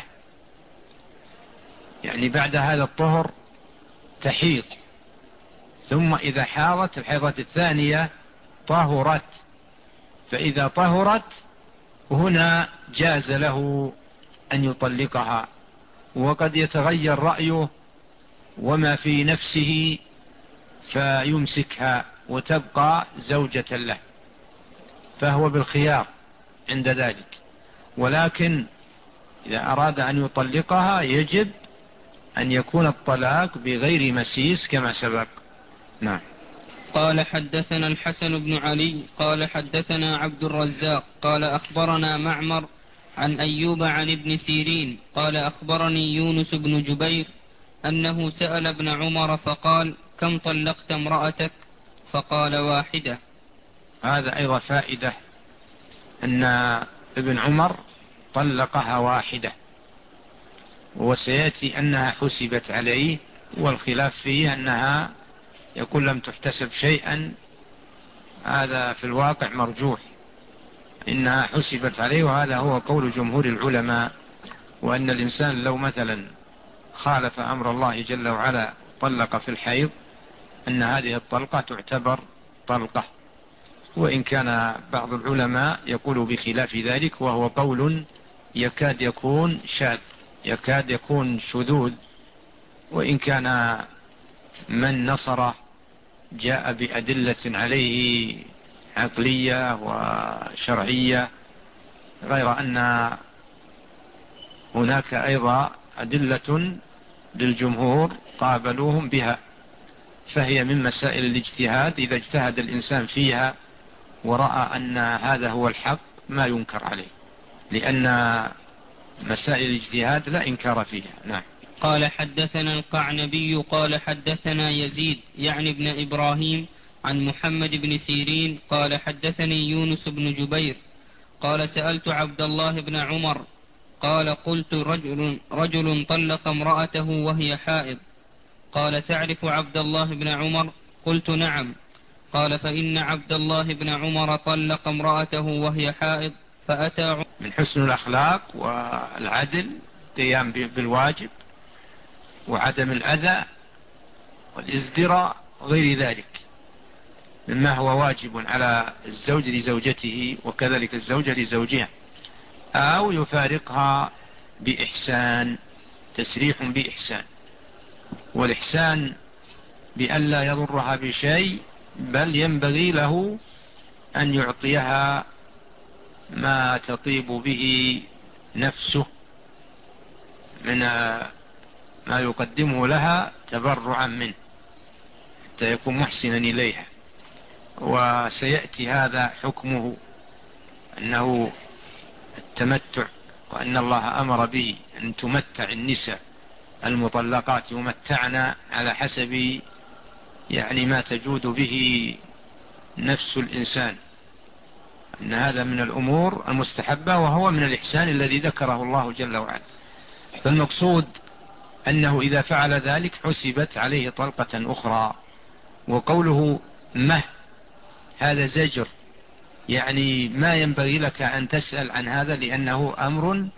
B: يعني بعد هذا الطهر تحيض، ثم إذا حاضت الحيضة الثانية طهرت، فإذا طهرت هنا جاز له أن يطلقها، وقد يتغير رأيه وما في نفسه فيمسكها وتبقى زوجة له، فهو بالخيار عند ذلك. ولكن إذا أراد أن يطلقها يجب أن يكون الطلاق بغير مسيس كما سبق. نعم.
A: قال حدثنا الحسن بن علي قال حدثنا عبد الرزاق قال أخبرنا معمر عن أيوب عن ابن سيرين قال أخبرني يونس بن جبير أنه سأل ابن عمر فقال كم طلقت امرأتك؟ فقال واحدة.
B: هذا أيضا فائدة أن ابن عمر طلقها واحدة، وسيأتي أنها حسبت عليه، والخلاف فيه أنها يقول لم تحتسب شيئا، هذا في الواقع مرجوح، إنها حسبت عليه، وهذا هو قول جمهور العلماء. وأن الإنسان لو مثلا خالف أمر الله جل وعلا طلق في الحيض أن هذه الطلقة تعتبر طلقة، وإن كان بعض العلماء يقول بخلاف ذلك، وهو قول يكاد يكون شاذ، يكاد يكون شذوذ، وإن كان من نصره جاء بأدلة عليه عقلية وشرعية، غير أن هناك أيضا أدلة للجمهور قابلوهم بها، فهي من مسائل الاجتهاد، إذا اجتهد الإنسان فيها ورأى أن هذا هو الحق ما ينكر عليه، لأن مسائل الاجتهاد لا إنكار فيها. نعم.
A: قال حدثنا القعنبي قال حدثنا يزيد يعني ابن إبراهيم عن محمد بن سيرين قال حدثني يونس بن جبير قال سألت عبد الله بن عمر قال قلت رجل, رجل طلق امرأته وهي حائض، قال تعرف عبد الله بن عمر؟ قلت نعم. قال فإن عبد الله بن عمر طلق امرأته وهي حائض فأتى.
B: من حسن الأخلاق والعدل قيام بالواجب وعدم الأذى والازدراء غير ذلك مما هو واجب على الزوج لزوجته وكذلك الزوجة لزوجها، أو يفارقها بإحسان، تسريح بإحسان، والإحسان بأن لا يضرها بشيء، بل ينبغي له أن يعطيها ما تطيب به نفسه من ما يقدمه لها تبرعا منه حتى يكون محسنا إليها. وسيأتي هذا حكمه أنه التمتع، وأن الله أمر به أن تمتع النساء المطلقات يمتعن على حسب يعني ما تجود به نفس الإنسان، أن هذا من الأمور المستحبة، وهو من الإحسان الذي ذكره الله جل وعلا. فالمقصود أنه إذا فعل ذلك حسبت عليه طلقة أخرى. وقوله مه هذا زجر، يعني ما ينبغي لك أن تسأل عن هذا، لأنه أمر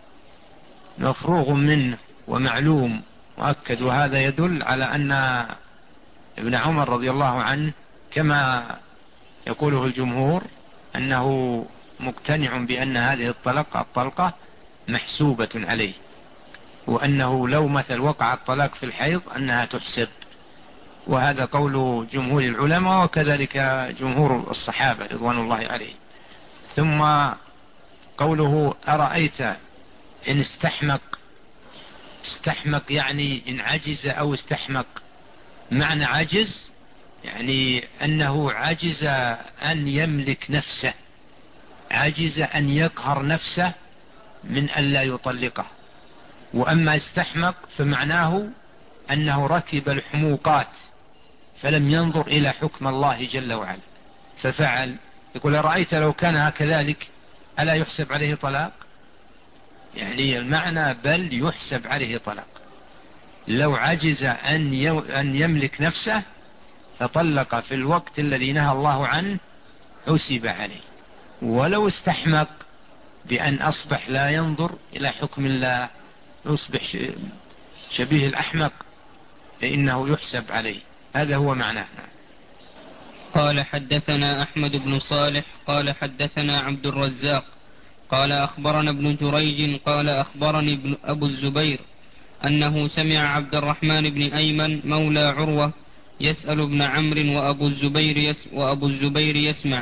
B: مفروغ منه ومعلوم مؤكد. وهذا يدل على أن ابن عمر رضي الله عنه كما يقوله الجمهور أنه مقتنع بأن هذه الطلقة الطلقة محسوبة عليه، وأنه لو مثل وقع الطلاق في الحيض أنها تحسب، وهذا قول جمهور العلماء وكذلك جمهور الصحابة رضوان الله عليه. ثم قوله أرأيت إن استحمق، استحمق يعني إن عجز أو استحمق، معنى عجز يعني أنه عجز أن يملك نفسه، عجز أن يقهر نفسه من أن لا يطلقه. وأما استحمق فمعناه أنه ركب الحموقات فلم ينظر إلى حكم الله جل وعلا ففعل. يقول رأيت لو كان كذلك ألا يحسب عليه طلاق؟ يعني المعنى بل يحسب عليه طلاق. لو عجز أن يملك نفسه فطلق في الوقت الذي نهى الله عنه حسب عليه. ولو استحمق بأن أصبح لا ينظر إلى حكم الله يصبح شبيه الأحمق فإنه يحسب عليه. هذا هو معناه.
A: قال حدثنا أحمد بن صالح قال حدثنا عبد الرزاق قال أخبرنا ابن جريج قال أخبرني ابن أبو الزبير أنه سمع عبد الرحمن بن أيمن مولى عروة يسأل ابن عمرو وأبو الزبير, يس وأبو الزبير يسمع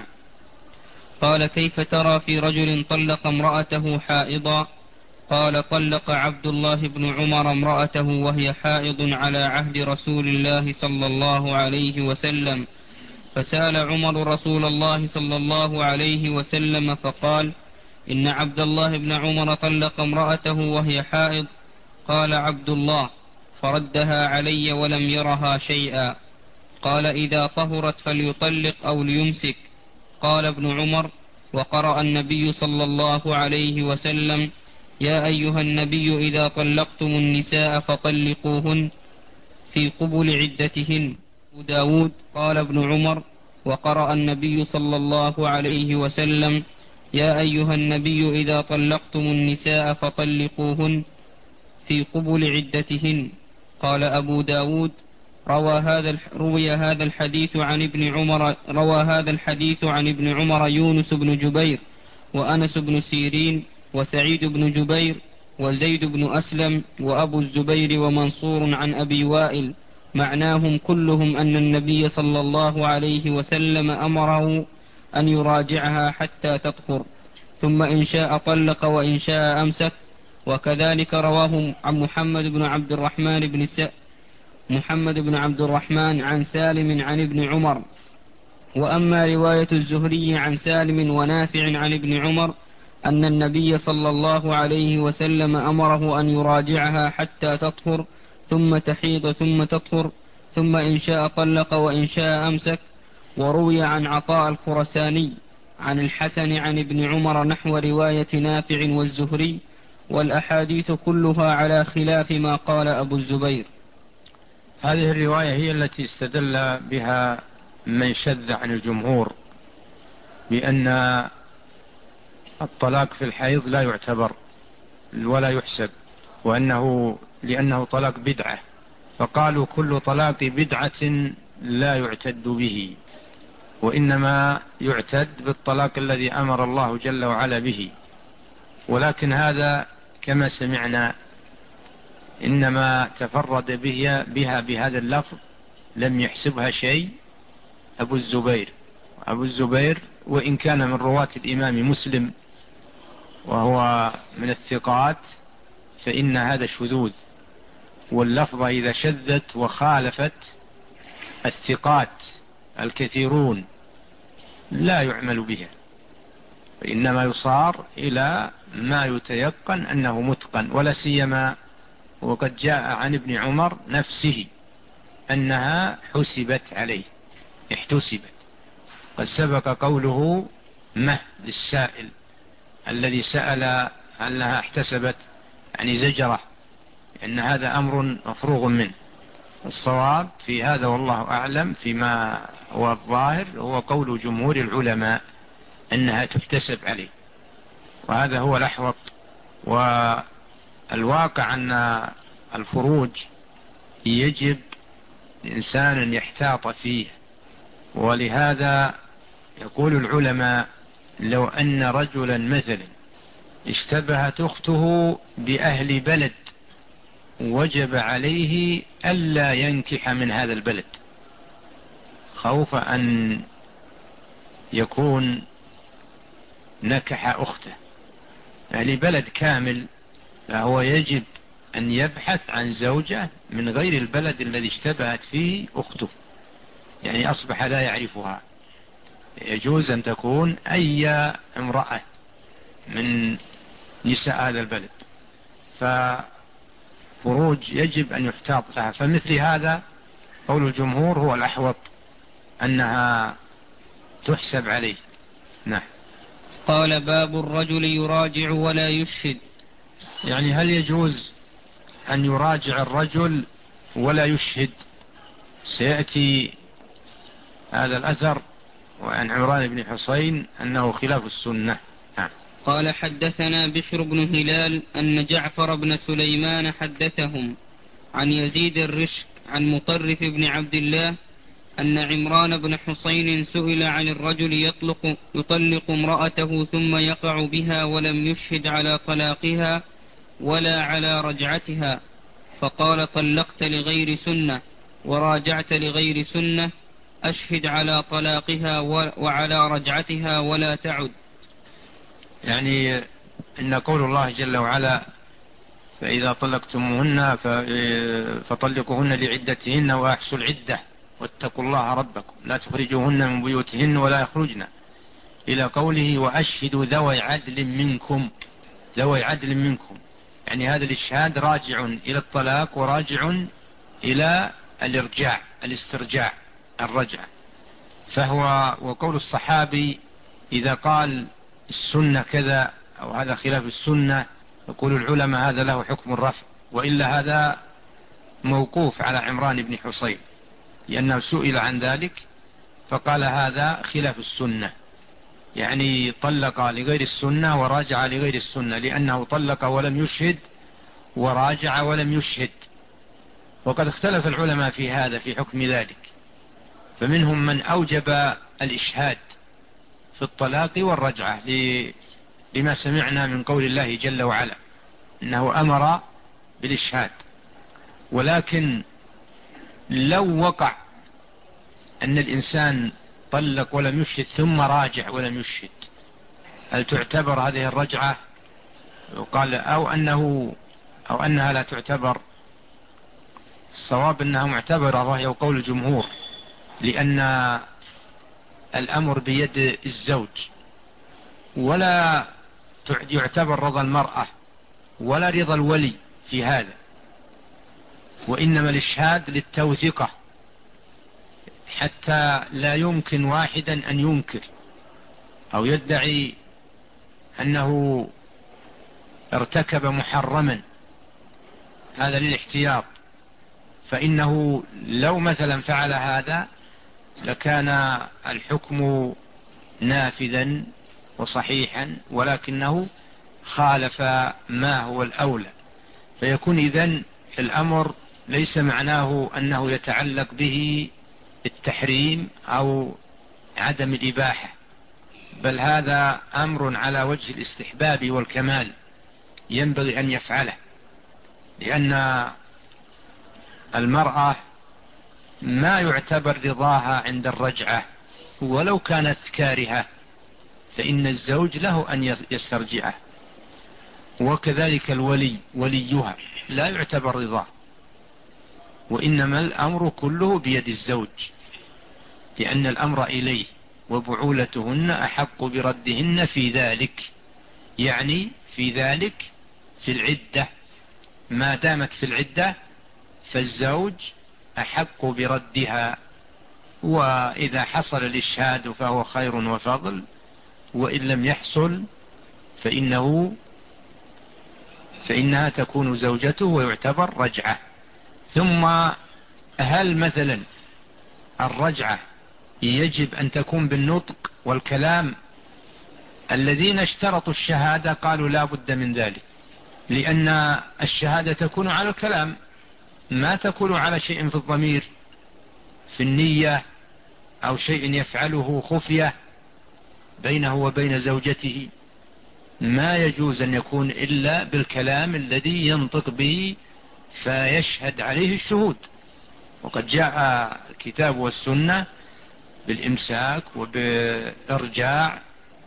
A: قال كيف ترى في رجل طلق امرأته حائضا؟ قال طلق عبد الله بن عمر امرأته وهي حائض على عهد رسول الله صلى الله عليه وسلم، فسأل عمر رسول الله صلى الله عليه وسلم فقال إن عبد الله بن عمر طلق امرأته وهي حائض. قال عبد الله فردها علي ولم يرها شيئا. قال إذا طهرت فليطلق أو ليمسك. قال ابن عمر وقرأ النبي صلى الله عليه وسلم يا أيها النبي إذا طلقتم النساء فطلقوهن في قبل عدتهن. داود قال ابن عمر وقرأ النبي صلى الله عليه وسلم يا أيها النبي إذا طلقتم النساء فطلقوهن في قبل عدتهن. قال أبو داود روى هذا روي هذا الحديث عن ابن عمر روى هذا الحديث عن ابن عمر يونس بن جبير وأنس بن سيرين وسعيد بن جبير وزيد بن أسلم وأبو الزبير ومنصور عن أبي وائل، معناهم كلهم أن النبي صلى الله عليه وسلم أمره أن يراجعها حتى تطهر ثم إن شاء طلق وإن شاء أمسك. وكذلك رواه عن محمد بن عبد الرحمن بن س... محمد بن عبد الرحمن عن سالم عن ابن عمر. وأما رواية الزهري عن سالم ونافع عن ابن عمر أن النبي صلى الله عليه وسلم أمره أن يراجعها حتى تطهر ثم تحيض ثم تطهر ثم إن شاء طلق وإن شاء أمسك. وروي عن عطاء الخرساني عن الحسن عن ابن عمر نحو رواية نافع والزهري، والأحاديث كلها على خلاف ما قال أبو الزبير.
B: هذه الرواية هي التي استدل بها من شذ عن الجمهور بأن الطلاق في الحيض لا يعتبر ولا يحسب، وأنه لأنه طلاق بدعة، فقالوا كل طلاق بدعة لا يعتد به، وإنما يعتد بالطلاق الذي أمر الله جل وعلا به. ولكن هذا كما سمعنا إنما تفرد بها, بها بهذا اللفظ، لم يحسبها شيء أبو الزبير. أبو الزبير وإن كان من رواة الإمام مسلم وهو من الثقات فإن هذا شذوذ، واللفظ إذا شذت وخالفت الثقات الكثيرون لا يعمل بها، فإنما يصار إلى ما يتيقن أنه متقن. ولا سيما وقد جاء عن ابن عمر نفسه أنها حسبت عليه، احتسبت. قد سبق قوله مه للسائل الذي سأل أنها احتسبت يعني زجرة، إن هذا أمر مفروغ منه. الصواب في هذا والله أعلم فيما هو الظاهر هو قول جمهور العلماء أنها تحتسب عليه، وهذا هو الأحوط. والواقع أن الفروج يجب الإنسان أن يحتاط فيه، ولهذا يقول العلماء لو أن رجلا مثلا اشتبهت أخته بأهل بلد وجب عليه ألا ينكح من هذا البلد خوف أن يكون نكح أخته أهل بلد كامل، فهو يجب أن يبحث عن زوجة من غير البلد الذي اشتبهت فيه أخته، يعني أصبح لا يعرفها. يجوز أن تكون أي امرأة من نساء هذا البلد، ففروج يجب أن يحتاط لها. فمثل هذا قول الجمهور هو الأحوط أنها تحسب عليه. نعم.
A: قال باب الرجل يراجع ولا يشهد.
B: يعني هل يجوز أن يراجع الرجل ولا يشهد؟ سيأتي هذا الأثر وعن عمران بن حسين أنه خلاف السنة. نعم.
A: قال حدثنا بشر بن هلال أن جعفر بن سليمان حدثهم عن يزيد الرشك عن مطرف بن عبد الله أن عمران بن حسين سئل عن الرجل يطلق, يطلق امرأته ثم يقع بها ولم يشهد على طلاقها ولا على رجعتها، فقال طلقت لغير سنة وراجعت لغير سنة، أشهد على طلاقها وعلى رجعتها ولا تعد.
B: يعني إن قول الله جل وعلا فإذا طلقتموهن فطلقوهن لعدتهن وأحصوا العدة واتقوا الله ربكم لا تخرجوهن من بيوتهن ولا يخرجن، إلى قوله وأشهدوا ذوي عدل منكم. ذوي عدل منكم يعني هذا الإشهاد راجع إلى الطلاق وراجع إلى الإرجاع الاسترجاع الرجعة. فهو وقول الصحابي إذا قال السنة كذا أو هذا خلاف السنة يقول العلماء هذا له حكم الرفع، وإلا هذا موقوف على عمران بن حسين لأنه سئل عن ذلك فقال هذا خلاف السنة، يعني طلق لغير السنة وراجع لغير السنة، لأنه طلق ولم يشهد وراجع ولم يشهد. وقد اختلف العلماء في هذا في حكم ذلك، فمنهم من أوجب الإشهاد في الطلاق والرجعة لما سمعنا من قول الله جل وعلا إنه أمر بالإشهاد. ولكن لو وقع أن الإنسان طلق ولم يشهد ثم راجع ولم يشهد، هل تعتبر هذه الرجعة؟ وقال أو أنه أو أنها لا تعتبر. الصواب أنها معتبرة وهي قول الجمهور، لأن الأمر بيد الزوج ولا يعتبر رضا المرأة ولا رضا الولي في هذا، وإنما الإشهاد للتوثيقة حتى لا يمكن واحدا أن ينكر أو يدعي أنه ارتكب محرما، هذا للاحتياط. فإنه لو مثلا فعل هذا لكان الحكم نافذا وصحيحا، ولكنه خالف ما هو الأولى، فيكون إذن الأمر ليس معناه أنه يتعلق به التحريم أو عدم الإباحة، بل هذا أمر على وجه الاستحباب والكمال ينبغي أن يفعله، لأن المرأة ما يعتبر رضاها عند الرجعة ولو كانت كارهة، فإن الزوج له أن يسترجعه، وكذلك الولي وليها لا يعتبر رضاه، وإنما الأمر كله بيد الزوج، لأن الأمر إليه وبعولتهن أحق بردهن في ذلك، يعني في ذلك في العدة، ما دامت في العدة فالزوج أحق بردها، وإذا حصل الإشهاد فهو خير وفضل، وإن لم يحصل فإنه فإنها تكون زوجته ويعتبر رجعة. ثم هل مثلا الرجعة يجب أن تكون بالنطق والكلام؟ الذين اشترطوا الشهادة قالوا لا بد من ذلك، لأن الشهادة تكون على الكلام ما تكون على شيء في الضمير في النية أو شيء يفعله خفية بينه وبين زوجته، ما يجوز أن يكون إلا بالكلام الذي ينطق به فيشهد عليه الشهود. وقد جاء الكتاب والسنة بالإمساك وبالإرجاع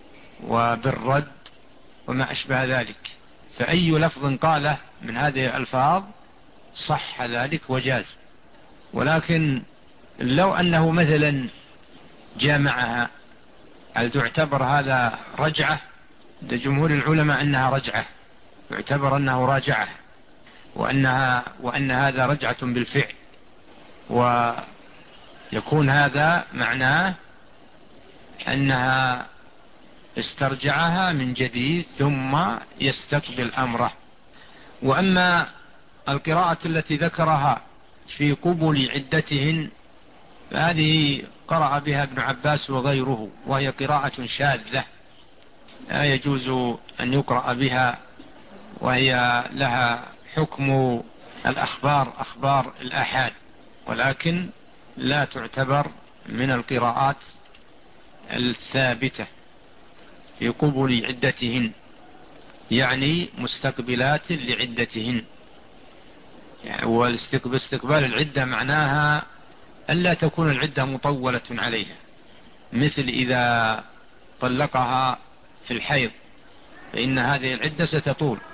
B: وبالرد وما أشبه ذلك، فأي لفظ قاله من هذه الألفاظ صح ذلك وجاز. ولكن لو أنه مثلا جامعها هل تعتبر هذا رجعة؟ جمهور العلماء أنها رجعة، يعتبر أنه راجعة، وأنها وأن هذا رجعة بالفعل، ويكون هذا معناه أنها استرجعها من جديد ثم يستقبل أمره. وأما القراءة التي ذكرها في قبل عدتهن فهذه قرأ بها ابن عباس وغيره، وهي قراءة شاذة لا يجوز أن يقرأ بها، وهي لها حكم الأخبار، أخبار الآحاد، ولكن لا تعتبر من القراءات الثابتة في قبل عدتهن، يعني مستقبلات لعدتهن. يعني واستقبال العدة معناها ألا تكون العدة مطولة عليها، مثل إذا طلقها في الحيض فإن هذه العدة ستطول،